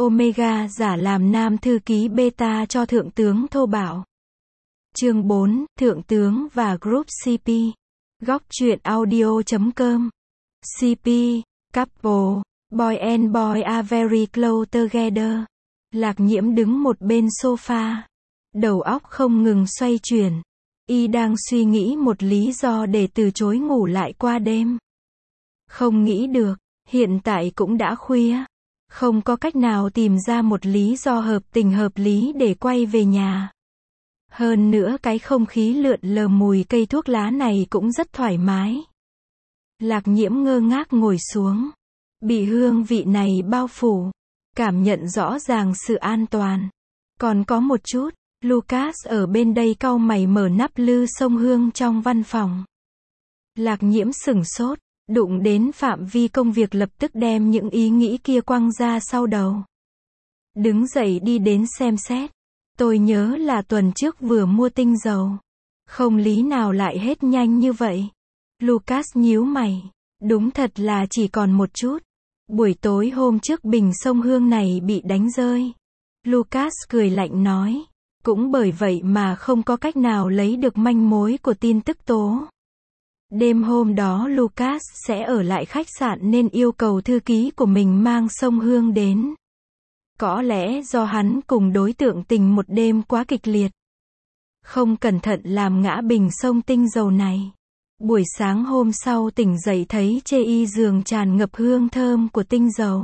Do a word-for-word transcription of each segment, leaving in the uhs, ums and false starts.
Omega giả làm nam thư ký beta cho thượng tướng thô bạo. Chương bốn, Thượng tướng và Group xê pê. Góc truyện audio chấm com. xê pê, couple, boy and boy are very close together. Lạc Nhiễm đứng một bên sofa. Đầu óc không ngừng xoay chuyển. Y đang suy nghĩ một lý do để từ chối ngủ lại qua đêm. Không nghĩ được, hiện tại cũng đã khuya. Không có cách nào tìm ra một lý do hợp tình hợp lý để quay về nhà. Hơn nữa cái không khí lượn lờ mùi cây thuốc lá này cũng rất thoải mái. Lạc Nhiễm ngơ ngác ngồi xuống. Bị hương vị này bao phủ. Cảm nhận rõ ràng sự an toàn. Còn có một chút, Lucas ở bên đây cau mày mở nắp lư xông hương trong văn phòng. Lạc Nhiễm sửng sốt, đụng đến phạm vi công việc lập tức đem những ý nghĩ kia quăng ra sau đầu. Đứng dậy đi đến xem xét. Tôi nhớ là tuần trước vừa mua tinh dầu. Không lý nào lại hết nhanh như vậy. Lucas nhíu mày. Đúng thật là chỉ còn một chút. Buổi tối hôm trước bình xông hương này bị đánh rơi. Lucas cười lạnh nói. Cũng bởi vậy mà không có cách nào lấy được manh mối của tin tức tố. Đêm hôm đó Lucas sẽ ở lại khách sạn nên yêu cầu thư ký của mình mang xông hương đến. Có lẽ do hắn cùng đối tượng tình một đêm quá kịch liệt. Không cẩn thận làm ngã bình xông tinh dầu này. Buổi sáng hôm sau tỉnh dậy thấy chê y giường tràn ngập hương thơm của tinh dầu.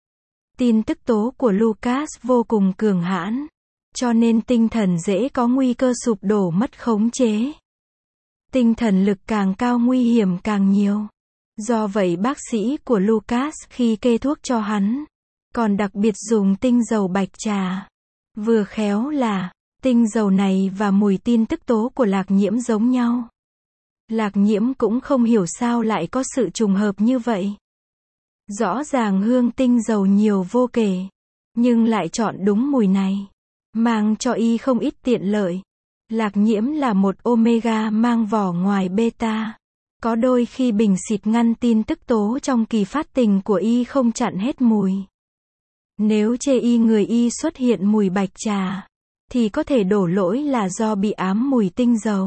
Tin tức tố của Lucas vô cùng cường hãn. Cho nên tinh thần dễ có nguy cơ sụp đổ mất khống chế. Tinh thần lực càng cao nguy hiểm càng nhiều. Do vậy bác sĩ của Lucas khi kê thuốc cho hắn, còn đặc biệt dùng tinh dầu bạch trà. Vừa khéo là, tinh dầu này và mùi tin tức tố của Lạc Nhiễm giống nhau. Lạc Nhiễm cũng không hiểu sao lại có sự trùng hợp như vậy. Rõ ràng hương tinh dầu nhiều vô kể, nhưng lại chọn đúng mùi này, mang cho y không ít tiện lợi. Lạc Nhiễm là một omega mang vỏ ngoài beta. Có đôi khi bình xịt ngăn tin tức tố trong kỳ phát tình của y không chặn hết mùi. Nếu chê y người y xuất hiện mùi bạch trà, thì có thể đổ lỗi là do bị ám mùi tinh dầu.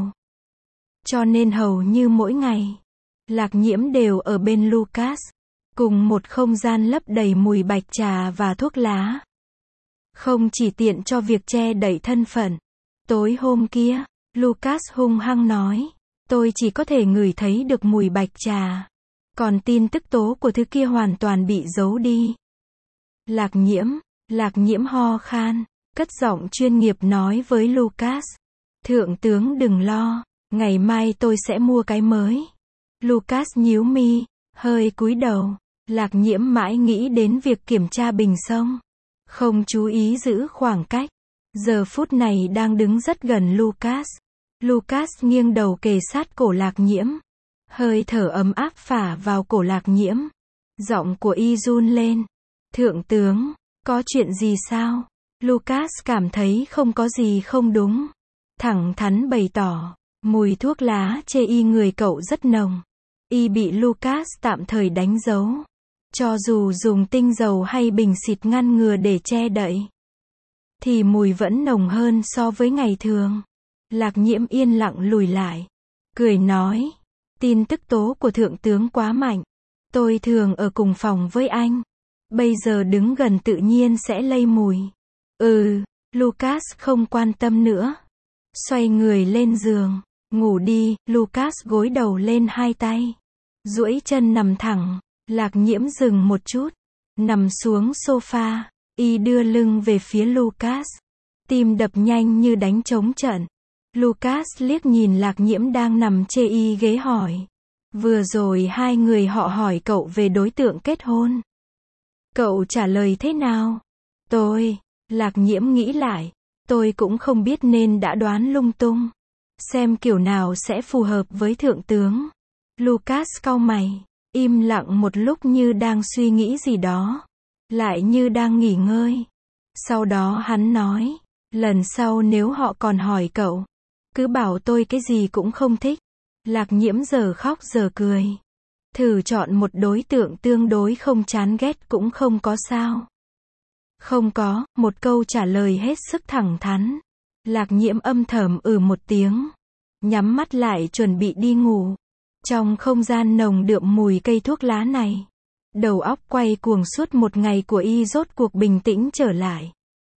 Cho nên hầu như mỗi ngày, Lạc Nhiễm đều ở bên Lucas, cùng một không gian lấp đầy mùi bạch trà và thuốc lá. Không chỉ tiện cho việc che đậy thân phận. Tối hôm kia, Lucas hung hăng nói, tôi chỉ có thể ngửi thấy được mùi bạch trà. Còn tin tức tố của thứ kia hoàn toàn bị giấu đi. Lạc Nhiễm, Lạc Nhiễm ho khan, cất giọng chuyên nghiệp nói với Lucas. Thượng tướng đừng lo, ngày mai tôi sẽ mua cái mới. Lucas nhíu mi, hơi cúi đầu. Lạc Nhiễm mãi nghĩ đến việc kiểm tra bình xông. Không chú ý giữ khoảng cách. Giờ phút này đang đứng rất gần Lucas. Lucas nghiêng đầu kề sát cổ Lạc Nhiễm. Hơi thở ấm áp phả vào cổ Lạc Nhiễm. Giọng của y run lên. Thượng tướng, có chuyện gì sao? Lucas cảm thấy không có gì không đúng. Thẳng thắn bày tỏ, mùi thuốc lá chê y người cậu rất nồng. Y bị Lucas tạm thời đánh dấu. Cho dù dùng tinh dầu hay bình xịt ngăn ngừa để che đậy, thì mùi vẫn nồng hơn so với ngày thường. Lạc Nhiễm yên lặng lùi lại. Cười nói, tin tức tố của thượng tướng quá mạnh. Tôi thường ở cùng phòng với anh. Bây giờ đứng gần tự nhiên sẽ lây mùi. Ừ, Lucas không quan tâm nữa. Xoay người lên giường. Ngủ đi, Lucas gối đầu lên hai tay. Duỗi chân nằm thẳng. Lạc Nhiễm dừng một chút. Nằm xuống sofa. Y đưa lưng về phía Lucas. Tim đập nhanh như đánh trống trận. Lucas liếc nhìn Lạc Nhiễm đang nằm chê y ghế hỏi. Vừa rồi hai người họ hỏi cậu về đối tượng kết hôn. Cậu trả lời thế nào? Tôi, Lạc Nhiễm nghĩ lại. Tôi cũng không biết nên đã đoán lung tung. Xem kiểu nào sẽ phù hợp với thượng tướng. Lucas cau mày. Im lặng một lúc như đang suy nghĩ gì đó. Lại như đang nghỉ ngơi. Sau đó hắn nói. Lần sau nếu họ còn hỏi cậu, cứ bảo tôi cái gì cũng không thích. Lạc Nhiễm giờ khóc giờ cười. Thử chọn một đối tượng tương đối không chán ghét cũng không có sao. Không có, một câu trả lời hết sức thẳng thắn. Lạc Nhiễm âm thầm ừ một tiếng. Nhắm mắt lại chuẩn bị đi ngủ. Trong không gian nồng đượm mùi cây thuốc lá này. Đầu óc quay cuồng suốt một ngày của y rốt cuộc bình tĩnh trở lại.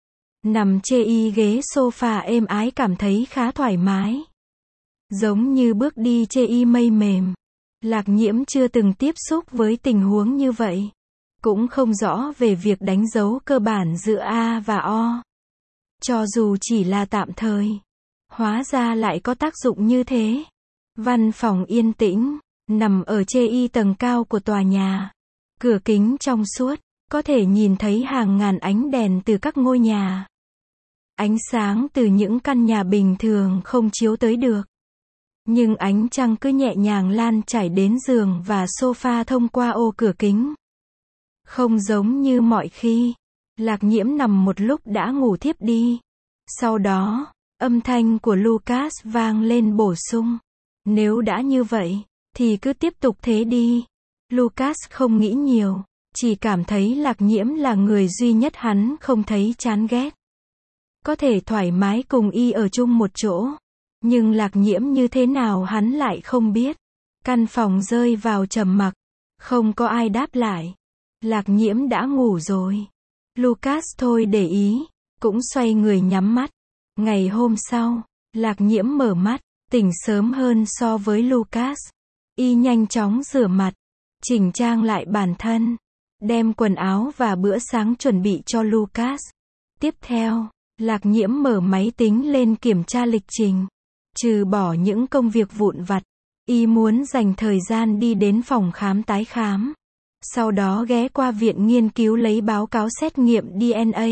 Nằm chê y ghế sofa êm ái cảm thấy khá thoải mái. Giống như bước đi chê y mây mềm. Lạc Nhiễm chưa từng tiếp xúc với tình huống như vậy. Cũng không rõ về việc đánh dấu cơ bản giữa A và O. Cho dù chỉ là tạm thời. Hóa ra lại có tác dụng như thế. Văn phòng yên tĩnh, nằm ở chê y tầng cao của tòa nhà. Cửa kính trong suốt, có thể nhìn thấy hàng ngàn ánh đèn từ các ngôi nhà. Ánh sáng từ những căn nhà bình thường không chiếu tới được. Nhưng ánh trăng cứ nhẹ nhàng lan trải đến giường và sofa thông qua ô cửa kính. Không giống như mọi khi, Lạc Nhiễm nằm một lúc đã ngủ thiếp đi. Sau đó, âm thanh của Lucas vang lên bổ sung. Nếu đã như vậy, thì cứ tiếp tục thế đi. Lucas không nghĩ nhiều, chỉ cảm thấy Lạc Nhiễm là người duy nhất hắn không thấy chán ghét. Có thể thoải mái cùng y ở chung một chỗ. Nhưng Lạc Nhiễm như thế nào hắn lại không biết. Căn phòng rơi vào trầm mặc. Không có ai đáp lại. Lạc Nhiễm đã ngủ rồi. Lucas thôi để ý. Cũng xoay người nhắm mắt. Ngày hôm sau, Lạc Nhiễm mở mắt. Tỉnh sớm hơn so với Lucas. Y nhanh chóng rửa mặt. Chỉnh trang lại bản thân. Đem quần áo và bữa sáng chuẩn bị cho Lucas. Tiếp theo, Lạc Nhiễm mở máy tính lên kiểm tra lịch trình. Trừ bỏ những công việc vụn vặt, y muốn dành thời gian đi đến phòng khám tái khám. Sau đó ghé qua viện nghiên cứu lấy báo cáo xét nghiệm đê en a.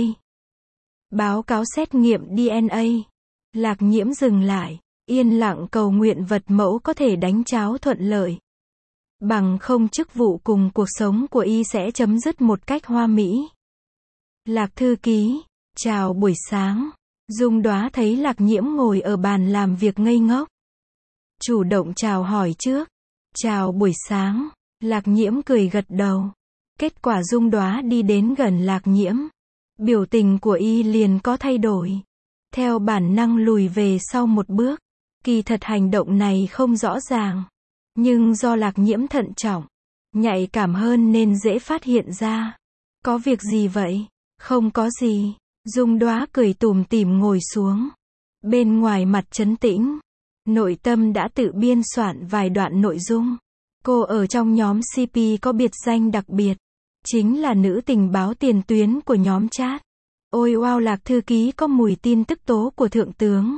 Báo cáo xét nghiệm đê en a. Lạc Nhiễm dừng lại, yên lặng cầu nguyện vật mẫu có thể đánh cháo thuận lợi. Bằng không chức vụ cùng cuộc sống của y sẽ chấm dứt một cách hoa mỹ. Lạc thư ký, chào buổi sáng. Dung Đóa thấy Lạc Nhiễm ngồi ở bàn làm việc ngây ngốc. Chủ động chào hỏi trước. Chào buổi sáng. Lạc Nhiễm cười gật đầu. Kết quả Dung Đóa đi đến gần Lạc Nhiễm. Biểu tình của y liền có thay đổi. Theo bản năng lùi về sau một bước. Kỳ thật hành động này không rõ ràng. Nhưng do Lạc Nhiễm thận trọng, nhạy cảm hơn nên dễ phát hiện ra. Có việc gì vậy? Không có gì. Dung Đóa cười tủm tỉm ngồi xuống. Bên ngoài mặt trấn tĩnh. Nội tâm đã tự biên soạn vài đoạn nội dung. Cô ở trong nhóm xê pê có biệt danh đặc biệt. Chính là nữ tình báo tiền tuyến của nhóm chat. Ôi wow, Lạc thư ký có mùi tin tức tố của thượng tướng.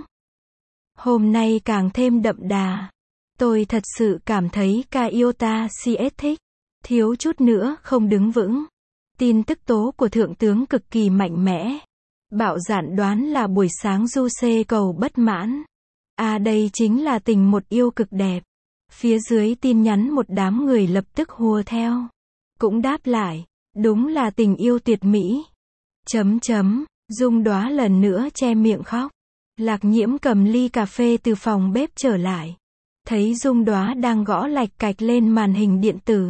Hôm nay càng thêm đậm đà. Tôi thật sự cảm thấy ca Iota xê ét thích. Thiếu chút nữa không đứng vững. Tin tức tố của thượng tướng cực kỳ mạnh mẽ. Bạo dạn đoán là buổi sáng du xê cầu bất mãn. À đây chính là tình một yêu cực đẹp. Phía dưới tin nhắn một đám người lập tức hùa theo. Cũng đáp lại. Đúng là tình yêu tuyệt mỹ. Chấm chấm. Dung Đóa lần nữa che miệng khóc. Lạc Nhiễm cầm ly cà phê từ phòng bếp trở lại. Thấy Dung Đóa đang gõ lạch cạch lên màn hình điện tử.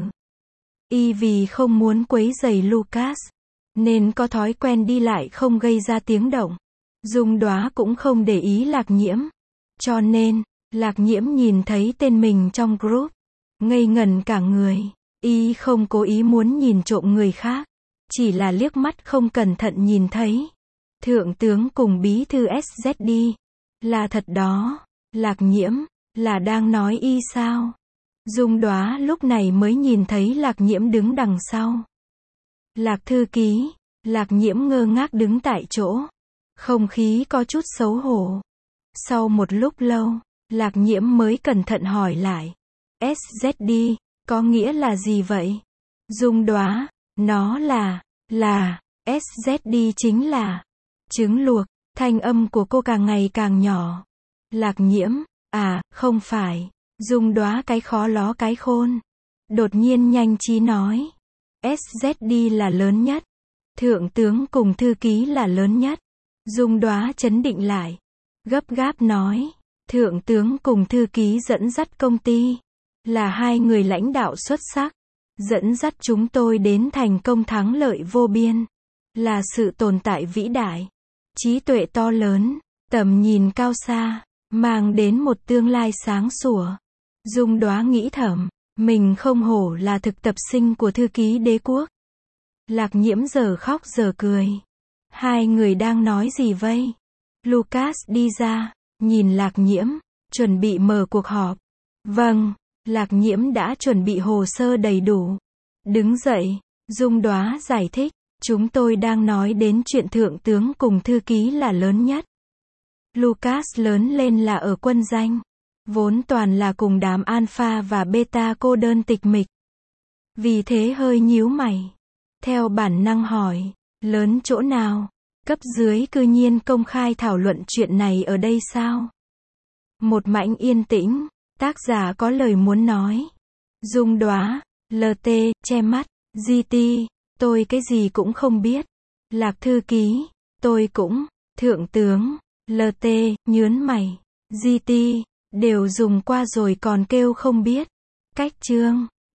Y vì không muốn quấy rầy Lucas, nên có thói quen đi lại không gây ra tiếng động. Dung Đóa cũng không để ý Lạc Nhiễm. Cho nên, Lạc Nhiễm nhìn thấy tên mình trong group. Ngây ngẩn cả người. Y không cố ý muốn nhìn trộm người khác. Chỉ là liếc mắt không cẩn thận nhìn thấy. Thượng tướng cùng bí thư ét dét đê. Là thật đó. Lạc Nhiễm, là đang nói y sao? Dung Đóa lúc này mới nhìn thấy Lạc Nhiễm đứng đằng sau. Lạc thư ký. Lạc Nhiễm ngơ ngác đứng tại chỗ. Không khí có chút xấu hổ. Sau một lúc lâu, Lạc Nhiễm mới cẩn thận hỏi lại. ét dét đê, có nghĩa là gì vậy? Dung Đóa, nó là, là, ét dét đê chính là, trứng luộc. Thanh âm của cô càng ngày càng nhỏ. Lạc Nhiễm, à, không phải. Dung Đóa cái khó ló cái khôn. Đột nhiên nhanh trí nói. ét dét đê là lớn nhất. Thượng tướng cùng thư ký là lớn nhất. Dung Đóa chấn định lại. Gấp gáp nói. Thượng tướng cùng thư ký dẫn dắt công ty. Là hai người lãnh đạo xuất sắc. Dẫn dắt chúng tôi đến thành công thắng lợi vô biên. là sự tồn tại vĩ đại, trí tuệ to lớn, tầm nhìn cao xa, mang đến một tương lai sáng sủa. Dung Đoá nghĩ thầm, mình không hổ là thực tập sinh của thư ký đế quốc. Lạc Nhiễm giờ khóc giờ cười. Hai người đang nói gì vậy? Lucas đi ra, nhìn Lạc Nhiễm, chuẩn bị mở cuộc họp. Vâng, Lạc Nhiễm đã chuẩn bị hồ sơ đầy đủ. Đứng dậy, Dung Đoá giải thích, chúng tôi đang nói đến chuyện thượng tướng cùng thư ký là lớn nhất. Lucas lớn lên là ở quân danh, vốn toàn là cùng đám alpha và beta cô đơn tịch mịch. Vì thế hơi nhíu mày. Theo bản năng hỏi, lớn chỗ nào? Cấp dưới cư nhiên công khai thảo luận chuyện này ở đây sao? Một mảnh yên tĩnh, tác giả có lời muốn nói. Dung Đoá, lờ tê, che mắt, giê tê, tôi cái gì cũng không biết. Lạc thư ký, tôi cũng, thượng tướng, lờ tê, nhớn mày, giê tê, đều dùng qua rồi còn kêu không biết. Cách chương